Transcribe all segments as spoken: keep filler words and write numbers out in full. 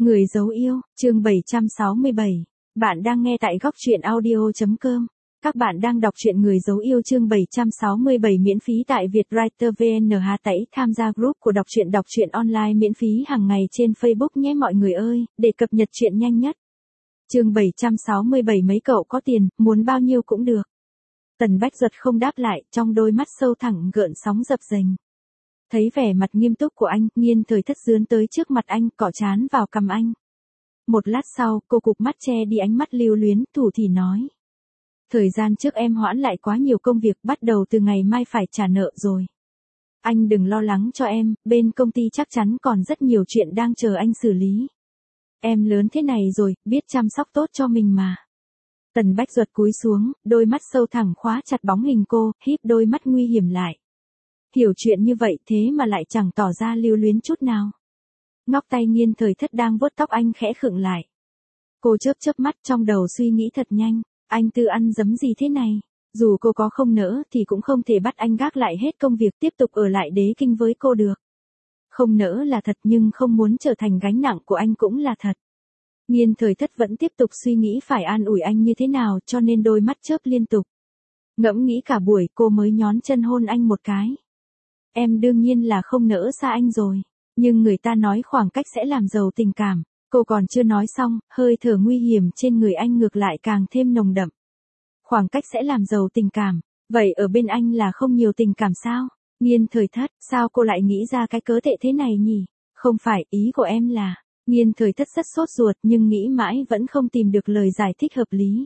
Người dấu yêu, chương bảy trăm sáu mươi bảy. Bạn đang nghe tại góc truyện audio.com. Các bạn đang đọc truyện Người dấu yêu chương bảy trăm sáu mươi bảy miễn phí tại Vietwriter vê en. Hà Tẩy tham gia group của đọc truyện đọc truyện online miễn phí hàng ngày trên Facebook nhé mọi người ơi, để cập nhật truyện nhanh nhất. Chương bảy trăm sáu mươi bảy mấy cậu có tiền, muốn bao nhiêu cũng được. Tần Bách Duật không đáp lại, trong đôi mắt sâu thẳm gợn sóng dập dềnh. Thấy vẻ mặt nghiêm túc của anh, Nghiên Thời Thất dướn tới trước mặt anh, cọ trán vào cằm anh. Một lát sau, cô cụp mắt che đi ánh mắt lưu luyến, thủ thỉ nói. Thời gian trước em hoãn lại quá nhiều công việc, bắt đầu từ ngày mai phải trả nợ rồi. Anh đừng lo lắng cho em, bên công ty chắc chắn còn rất nhiều chuyện đang chờ anh xử lý. Em lớn thế này rồi, biết chăm sóc tốt cho mình mà. Tần Bách Duật cúi xuống, đôi mắt sâu thẳm khóa chặt bóng hình cô, híp đôi mắt nguy hiểm lại. Hiểu chuyện như vậy thế mà lại chẳng tỏ ra lưu luyến chút nào. Ngóc tay Nghiên Thời Thất đang vuốt tóc anh khẽ khựng lại. Cô chớp chớp mắt trong đầu suy nghĩ thật nhanh, anh tư ăn dấm gì thế này? Dù cô có không nỡ thì cũng không thể bắt anh gác lại hết công việc tiếp tục ở lại Đế Kinh với cô được. Không nỡ là thật nhưng không muốn trở thành gánh nặng của anh cũng là thật. Nghiên Thời Thất vẫn tiếp tục suy nghĩ phải an ủi anh như thế nào cho nên đôi mắt chớp liên tục. Ngẫm nghĩ cả buổi cô mới nhón chân hôn anh một cái. Em đương nhiên là không nỡ xa anh rồi, nhưng người ta nói khoảng cách sẽ làm giàu tình cảm, cô còn chưa nói xong, hơi thở nguy hiểm trên người anh ngược lại càng thêm nồng đậm. Khoảng cách sẽ làm giàu tình cảm, vậy ở bên anh là không nhiều tình cảm sao? Nghiên Thời Thất, sao cô lại nghĩ ra cái cớ tệ thế này nhỉ? Không phải, ý của em là, Nghiên Thời Thất rất sốt ruột nhưng nghĩ mãi vẫn không tìm được lời giải thích hợp lý.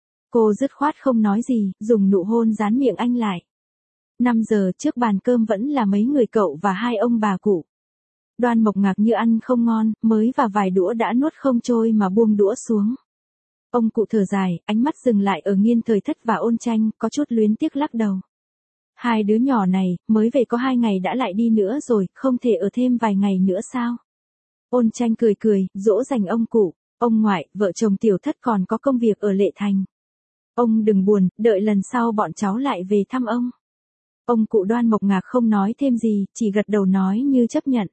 Cô dứt khoát không nói gì, dùng nụ hôn dán miệng anh lại. năm giờ trước bàn cơm vẫn là mấy người cậu và hai ông bà cụ. Đoan Mộc Ngạc như ăn không ngon, mới và vài đũa đã nuốt không trôi mà buông đũa xuống. Ông cụ thở dài, ánh mắt dừng lại ở Nghiên Thời Thất và Ôn Tranh, có chút luyến tiếc lắc đầu. Hai đứa nhỏ này, mới về có hai ngày đã lại đi nữa rồi, không thể ở thêm vài ngày nữa sao? Ôn Tranh cười cười, dỗ dành ông cụ, ông ngoại, vợ chồng Tiểu Thất còn có công việc ở Lệ Thành. Ông đừng buồn, đợi lần sau bọn cháu lại về thăm ông. Ông cụ Đoan Mộc Ngạc không nói thêm gì, chỉ gật đầu nói như chấp nhận.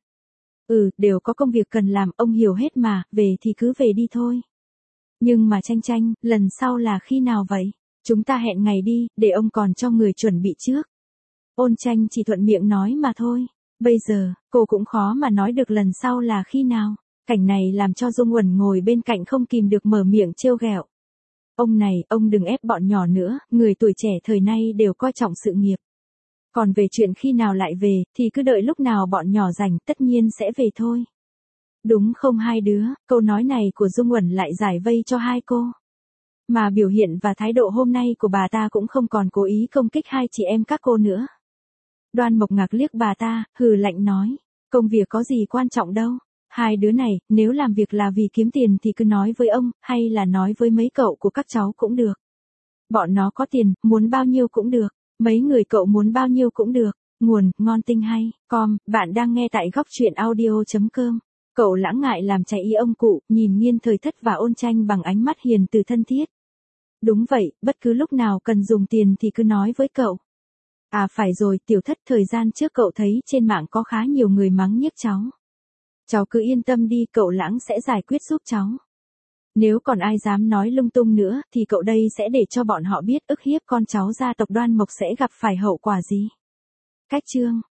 Ừ, đều có công việc cần làm, ông hiểu hết mà, về thì cứ về đi thôi. Nhưng mà Tranh Tranh, lần sau là khi nào vậy? Chúng ta hẹn ngày đi, để ông còn cho người chuẩn bị trước. Ôn Tranh chỉ thuận miệng nói mà thôi. Bây giờ, cô cũng khó mà nói được lần sau là khi nào. Cảnh này làm cho Dung Uẩn ngồi bên cạnh không kìm được mở miệng trêu ghẹo. Ông này, ông đừng ép bọn nhỏ nữa, người tuổi trẻ thời nay đều coi trọng sự nghiệp. Còn về chuyện khi nào lại về, thì cứ đợi lúc nào bọn nhỏ rảnh, tất nhiên sẽ về thôi. Đúng không hai đứa, câu nói này của Dung Uẩn lại giải vây cho hai cô. Mà biểu hiện và thái độ hôm nay của bà ta cũng không còn cố ý công kích hai chị em các cô nữa. Đoan Mộc Ngạc liếc bà ta, hừ lạnh nói, công việc có gì quan trọng đâu. Hai đứa này, nếu làm việc là vì kiếm tiền thì cứ nói với ông, hay là nói với mấy cậu của các cháu cũng được. Bọn nó có tiền, muốn bao nhiêu cũng được. Mấy người cậu muốn bao nhiêu cũng được. Nguồn, ngon tinh hay, com, bạn đang nghe tại góc truyện audio.com. Cậu lãng ngại làm trái ý ông cụ, nhìn Nghiên Thời Thất và Ôn Tranh bằng ánh mắt hiền từ thân thiết. Đúng vậy, bất cứ lúc nào cần dùng tiền thì cứ nói với cậu. À phải rồi, Tiểu Thất, thời gian trước cậu thấy trên mạng có khá nhiều người mắng nhiếc cháu. Cháu cứ yên tâm đi, cậu lãng sẽ giải quyết giúp cháu. Nếu còn ai dám nói lung tung nữa, thì cậu đây sẽ để cho bọn họ biết ức hiếp con cháu gia tộc Đoan Mộc sẽ gặp phải hậu quả gì. Cách chương